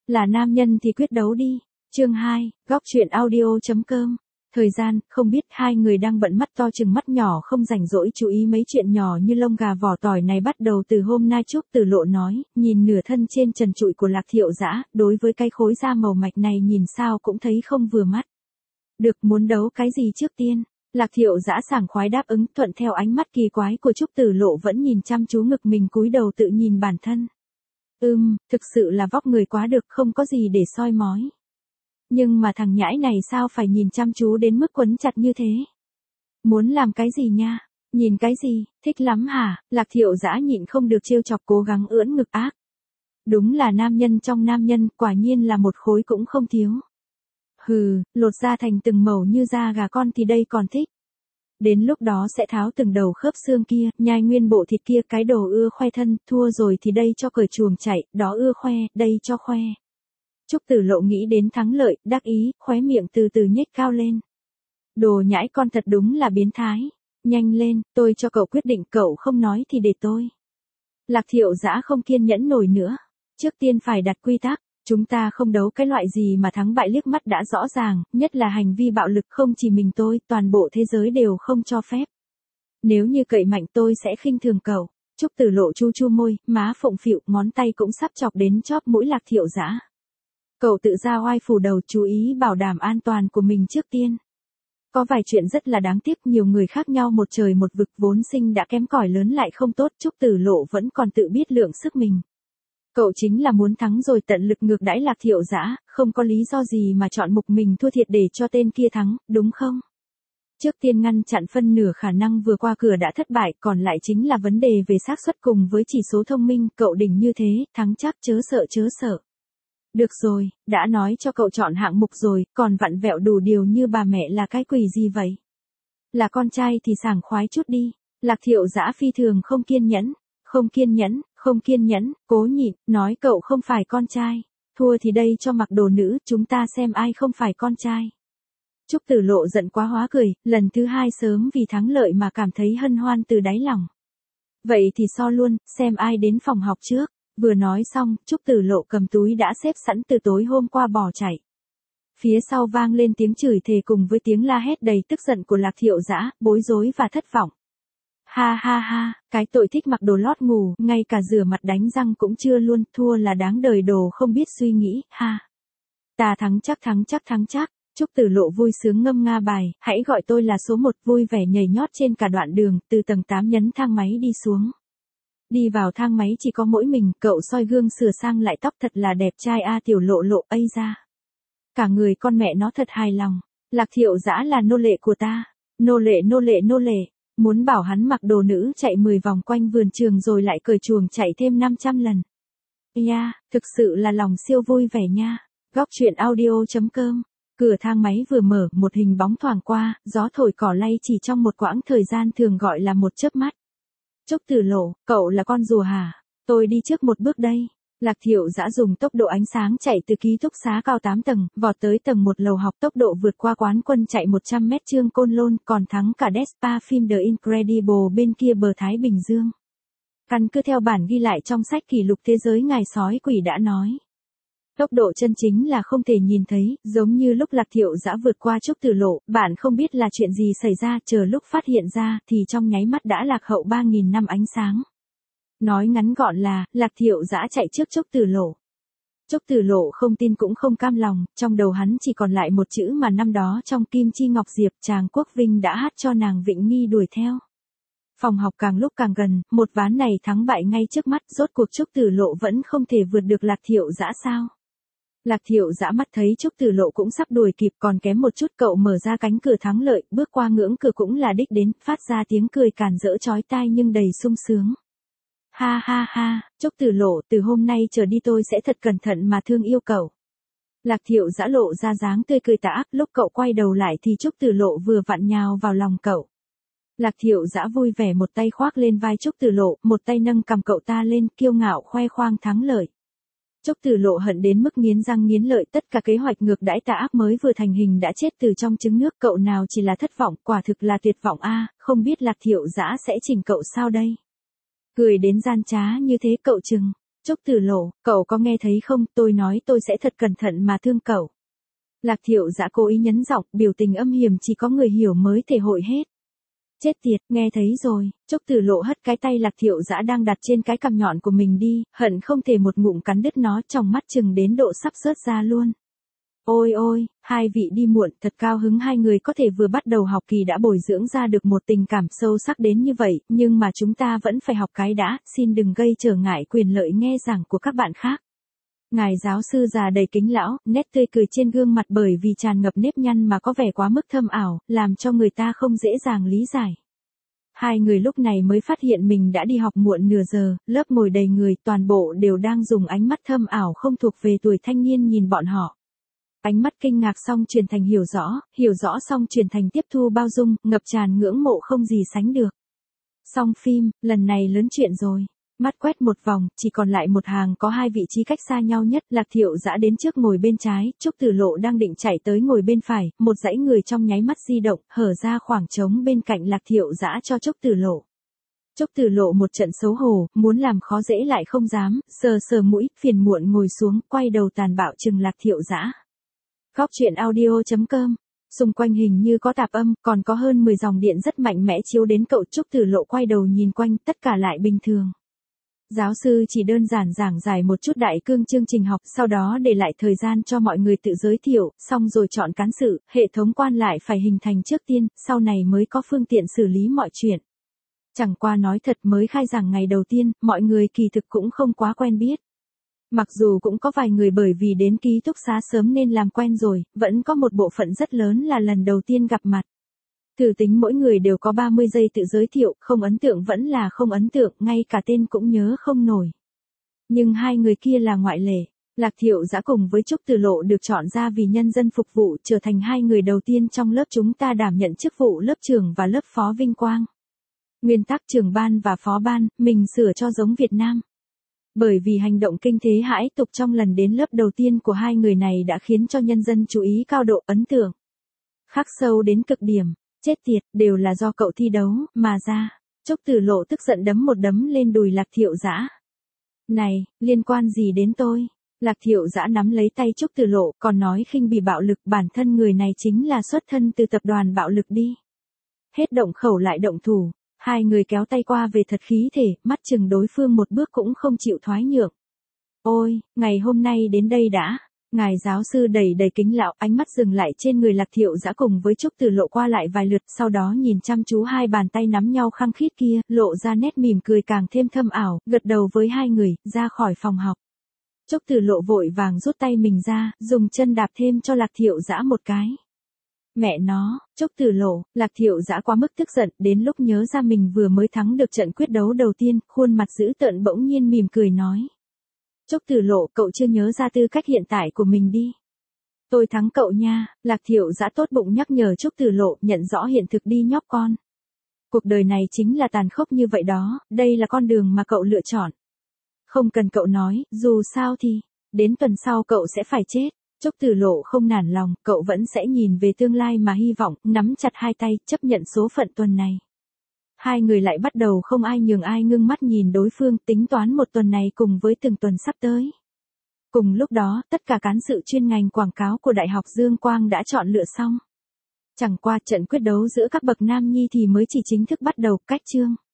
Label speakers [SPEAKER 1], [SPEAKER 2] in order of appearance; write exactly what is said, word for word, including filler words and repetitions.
[SPEAKER 1] Là nam nhân thì quyết đấu đi. Chương hai, góc truyện audio.com. Thời gian, không biết hai người đang bận mắt to chừng mắt nhỏ không rảnh rỗi chú ý mấy chuyện nhỏ như lông gà vỏ tỏi này bắt đầu từ hôm nay. Trúc Tử Lộ nói, nhìn nửa thân trên trần trụi của Lạc Thiệu Dã, đối với cái khối da màu mạch này nhìn sao cũng thấy không vừa mắt. Được, muốn đấu cái gì trước tiên? Lạc Thiệu Dã sảng khoái đáp ứng, thuận theo ánh mắt kỳ quái của Trúc Tử Lộ vẫn nhìn chăm chú ngực mình, cúi đầu tự nhìn bản thân. Ừm, thực sự là vóc người quá được, không có gì để soi mói. Nhưng mà thằng nhãi này sao phải nhìn chăm chú đến mức quấn chặt như thế? Muốn làm cái gì nha? Nhìn cái gì? Thích lắm hả? Lạc Thiệu Dã nhịn không được trêu chọc, cố gắng ưỡn ngực ác. Đúng là nam nhân trong nam nhân, quả nhiên là một khối cũng không thiếu. Hừ, lột da thành từng mẩu như da gà con thì đây còn thích. Đến lúc đó sẽ tháo từng đầu khớp xương kia, nhai nguyên bộ thịt kia, cái đồ ưa khoe thân, thua rồi thì đây cho cởi chuồng chạy, đó ưa khoe, đây cho khoe. Trúc Tử Lộ nghĩ đến thắng lợi, đắc ý, khóe miệng từ từ nhếch cao lên. Đồ nhãi con thật đúng là biến thái. Nhanh lên, tôi cho cậu quyết định, cậu không nói thì để tôi. Lạc Thiệu Dã không kiên nhẫn nổi nữa. Trước tiên phải đặt quy tắc, chúng ta không đấu cái loại gì mà thắng bại liếc mắt đã rõ ràng, nhất là hành vi bạo lực không chỉ mình tôi, toàn bộ thế giới đều không cho phép. Nếu như cậy mạnh tôi sẽ khinh thường cậu. Trúc Tử Lộ chu chu môi, má phụng phịu, ngón tay cũng sắp chọc đến chóp mũi Lạc Thiệu Dã. Cậu tự ra oai phủ đầu, chú ý bảo đảm an toàn của mình trước tiên. Có vài chuyện rất là đáng tiếc, nhiều người khác nhau một trời một vực, vốn sinh đã kém cỏi lớn lại không tốt, Trúc Tử Lộ vẫn còn tự biết lượng sức mình. Cậu chính là muốn thắng rồi tận lực ngược đãi Lạc Thiệu Dã, không có lý do gì mà chọn mục mình thua thiệt để cho tên kia thắng, đúng không? Trước tiên ngăn chặn phân nửa khả năng vừa qua cửa đã thất bại, còn lại chính là vấn đề về xác suất cùng với chỉ số thông minh, cậu đỉnh như thế, thắng chắc chớ sợ chớ sợ. Được rồi, đã nói cho cậu chọn hạng mục rồi, còn vặn vẹo đủ điều như bà mẹ là cái quỷ gì vậy? Là con trai thì sảng khoái chút đi. Lạc Thiệu Dã phi thường không kiên nhẫn, không kiên nhẫn, không kiên nhẫn, cố nhịn, nói cậu không phải con trai. Thua thì đây cho mặc đồ nữ, chúng ta xem ai không phải con trai. Trúc Tử Lộ giận quá hóa cười, lần thứ hai sớm vì thắng lợi mà cảm thấy hân hoan từ đáy lòng. Vậy thì so luôn, xem ai đến phòng học trước. Vừa nói xong, Trúc Tử Lộ cầm túi đã xếp sẵn từ tối hôm qua bỏ chạy. Phía sau vang lên tiếng chửi thề cùng với tiếng la hét đầy tức giận của Lạc Thiệu Dã, bối rối và thất vọng. Ha ha ha, cái tội thích mặc đồ lót ngủ, ngay cả rửa mặt đánh răng cũng chưa luôn, thua là đáng đời đồ không biết suy nghĩ, ha. Ta thắng chắc thắng chắc thắng chắc. Trúc Tử Lộ vui sướng ngâm nga bài, hãy gọi tôi là số một, vui vẻ nhảy nhót trên cả đoạn đường, từ tầng tám nhấn thang máy đi xuống. Đi vào thang máy chỉ có mỗi mình, cậu soi gương sửa sang lại tóc, thật là đẹp trai a. Tiểu Lộ Lộ, ây ra. Cả người con mẹ nó thật hài lòng. Lạc Thiệu Dã là nô lệ của ta. Nô lệ nô lệ nô lệ. Muốn bảo hắn mặc đồ nữ chạy mười vòng quanh vườn trường rồi lại cởi chuồng chạy thêm năm trăm lần. Nha, thực sự là lòng siêu vui vẻ nha. Góc truyện audio.com. Cửa thang máy vừa mở, một hình bóng thoảng qua, gió thổi cỏ lay chỉ trong một quãng thời gian thường gọi là một chớp mắt. Trúc Tử Lộ, cậu là con rùa hả? Tôi đi trước một bước đây. Lạc Thiệu Dã dùng tốc độ ánh sáng chạy từ ký túc xá cao tám tầng, vọt tới tầng một lầu học, tốc độ vượt qua quán quân chạy một trăm mét Trương Côn Lôn, còn thắng cả Despa phim The Incredible bên kia bờ Thái Bình Dương. Căn cứ theo bản ghi lại trong sách kỷ lục thế giới, ngài sói quỷ đã nói. Tốc độ chân chính là không thể nhìn thấy, giống như lúc Lạc Thiệu Dã vượt qua Trúc Tử Lộ, bạn không biết là chuyện gì xảy ra, chờ lúc phát hiện ra thì trong nháy mắt đã lạc hậu ba nghìn năm ánh sáng. Nói ngắn gọn là, Lạc Thiệu Dã chạy trước Trúc Tử Lộ. Trúc Tử Lộ không tin cũng không cam lòng, trong đầu hắn chỉ còn lại một chữ mà năm đó trong Kim Chi Ngọc Diệp chàng Quốc Vinh đã hát cho nàng Vịnh Nghi đuổi theo. Phòng học càng lúc càng gần, một ván này thắng bại ngay trước mắt, rốt cuộc Trúc Tử Lộ vẫn không thể vượt được Lạc Thiệu Dã sao? Lạc Thiệu Dã mắt thấy Trúc Tử Lộ cũng sắp đuổi kịp, còn kém một chút, cậu mở ra cánh cửa thắng lợi, bước qua ngưỡng cửa cũng là đích đến, phát ra tiếng cười càn rỡ chói tai nhưng đầy sung sướng. Ha ha ha, Trúc Tử Lộ, từ hôm nay trở đi tôi sẽ thật cẩn thận mà thương yêu cậu. Lạc Thiệu Dã lộ ra dáng tươi cười tà ác, lúc cậu quay đầu lại thì Trúc Tử Lộ vừa vặn nhào vào lòng cậu. Lạc Thiệu Dã vui vẻ một tay khoác lên vai Trúc Tử Lộ, một tay nâng cầm cậu ta lên, kiêu ngạo khoe khoang thắng lợi. Trúc Tử Lộ hận đến mức nghiến răng nghiến lợi, tất cả kế hoạch ngược đãi tà ác mới vừa thành hình đã chết từ trong trứng nước, cậu nào chỉ là thất vọng, quả thực là tuyệt vọng a, không biết Lạc Thiệu Dã sẽ chỉnh cậu sao đây. Cười đến gian trá như thế, cậu chừng Trúc Tử Lộ, cậu có nghe thấy không, tôi nói tôi sẽ thật cẩn thận mà thương cậu. Lạc Thiệu Dã cố ý nhấn giọng, biểu tình âm hiểm chỉ có người hiểu mới thể hội hết. Chết tiệt, nghe thấy rồi, Trúc Tử Lộ hất cái tay Lạc Thiệu Dã đang đặt trên cái cằm nhọn của mình đi, hận không thể một ngụm cắn đứt nó, trong mắt chừng đến độ sắp rớt ra luôn. Ôi ôi, hai vị đi muộn, thật cao hứng hai người có thể vừa bắt đầu học kỳ đã bồi dưỡng ra được một tình cảm sâu sắc đến như vậy, nhưng mà chúng ta vẫn phải học cái đã, xin đừng gây trở ngại quyền lợi nghe giảng của các bạn khác. Ngài giáo sư già đầy kính lão, nét tươi cười trên gương mặt bởi vì tràn ngập nếp nhăn mà có vẻ quá mức thâm ảo, làm cho người ta không dễ dàng lý giải. Hai người lúc này mới phát hiện mình đã đi học muộn nửa giờ, lớp ngồi đầy người, toàn bộ đều đang dùng ánh mắt thâm ảo không thuộc về tuổi thanh niên nhìn bọn họ. Ánh mắt kinh ngạc xong chuyển thành hiểu rõ, hiểu rõ xong chuyển thành tiếp thu bao dung, ngập tràn ngưỡng mộ không gì sánh được. Xong phim, lần này lớn chuyện rồi. Mắt quét một vòng, chỉ còn lại một hàng có hai vị trí cách xa nhau nhất, Lạc Thiệu Dã đến trước ngồi bên trái, Trúc Tử Lộ đang định chạy tới ngồi bên phải, một dãy người trong nháy mắt di động, hở ra khoảng trống bên cạnh Lạc Thiệu Dã cho Trúc Tử Lộ. Trúc Tử Lộ một trận xấu hổ, muốn làm khó dễ lại không dám, sờ sờ mũi, phiền muộn ngồi xuống, quay đầu tàn bạo chừng Lạc Thiệu Dã. Góc truyện audio chấm com. Xung quanh hình như có tạp âm, còn có hơn mười dòng điện rất mạnh mẽ chiếu đến cậu. Trúc Tử Lộ quay đầu nhìn quanh, tất cả lại bình thường. Giáo sư chỉ đơn giản giảng giải một chút đại cương chương trình học, sau đó để lại thời gian cho mọi người tự giới thiệu, xong rồi chọn cán sự, hệ thống quan lại phải hình thành trước tiên, sau này mới có phương tiện xử lý mọi chuyện. Chẳng qua nói thật mới khai giảng ngày đầu tiên, mọi người kỳ thực cũng không quá quen biết. Mặc dù cũng có vài người bởi vì đến ký túc xá sớm nên làm quen rồi, vẫn có một bộ phận rất lớn là lần đầu tiên gặp mặt. Thử tính mỗi người đều có ba mươi giây tự giới thiệu, không ấn tượng vẫn là không ấn tượng, ngay cả tên cũng nhớ không nổi. Nhưng hai người kia là ngoại lệ. Lạc Thiệu Dã cùng với Trúc Tử Lộ được chọn ra vì nhân dân phục vụ, trở thành hai người đầu tiên trong lớp chúng ta đảm nhận chức vụ lớp trưởng và lớp phó vinh quang. Nguyên tắc trưởng ban và phó ban, mình sửa cho giống Việt Nam. Bởi vì hành động kinh thế hãi tục trong lần đến lớp đầu tiên của hai người này đã khiến cho nhân dân chú ý cao độ ấn tượng. Khắc sâu đến cực điểm. Chết tiệt, đều là do cậu thi đấu, mà ra. Trúc Tử Lộ tức giận đấm một đấm lên đùi Lạc Thiệu Dã. Này, liên quan gì đến tôi? Lạc Thiệu Dã nắm lấy tay Trúc Tử Lộ, còn nói khinh bỉ bạo lực, bản thân người này chính là xuất thân từ tập đoàn bạo lực đi. Hết động khẩu lại động thủ, hai người kéo tay qua về thật khí thể, mắt chừng đối phương một bước cũng không chịu thoái nhượng. Ôi, ngày hôm nay đến đây đã. Ngài giáo sư đầy đầy kính lão, ánh mắt dừng lại trên người Lạc Thiệu Dã cùng với Trúc Tử Lộ qua lại vài lượt, sau đó nhìn chăm chú hai bàn tay nắm nhau khăng khít kia, lộ ra nét mỉm cười càng thêm thâm ảo, gật đầu với hai người, ra khỏi phòng học. Trúc Tử Lộ vội vàng rút tay mình ra, dùng chân đạp thêm cho Lạc Thiệu Dã một cái. Mẹ nó, Trúc Tử Lộ, Lạc Thiệu Dã quá mức tức giận, đến lúc nhớ ra mình vừa mới thắng được trận quyết đấu đầu tiên, khuôn mặt dữ tợn bỗng nhiên mỉm cười nói. Trúc Tử Lộ, cậu chưa nhớ ra tư cách hiện tại của mình đi. Tôi thắng cậu nha, Lạc Thiệu Dã tốt bụng nhắc nhở Trúc Tử Lộ, nhận rõ hiện thực đi nhóc con. Cuộc đời này chính là tàn khốc như vậy đó, đây là con đường mà cậu lựa chọn. Không cần cậu nói, dù sao thì, đến tuần sau cậu sẽ phải chết. Trúc Tử Lộ không nản lòng, cậu vẫn sẽ nhìn về tương lai mà hy vọng, nắm chặt hai tay, chấp nhận số phận tuần này. Hai người lại bắt đầu không ai nhường ai ngưng mắt nhìn đối phương, tính toán một tuần này cùng với từng tuần sắp tới. Cùng lúc đó, tất cả cán sự chuyên ngành quảng cáo của Đại học Dương Quang đã chọn lựa xong. Chẳng qua trận quyết đấu giữa các bậc nam nhi thì mới chỉ chính thức bắt đầu, cách chương.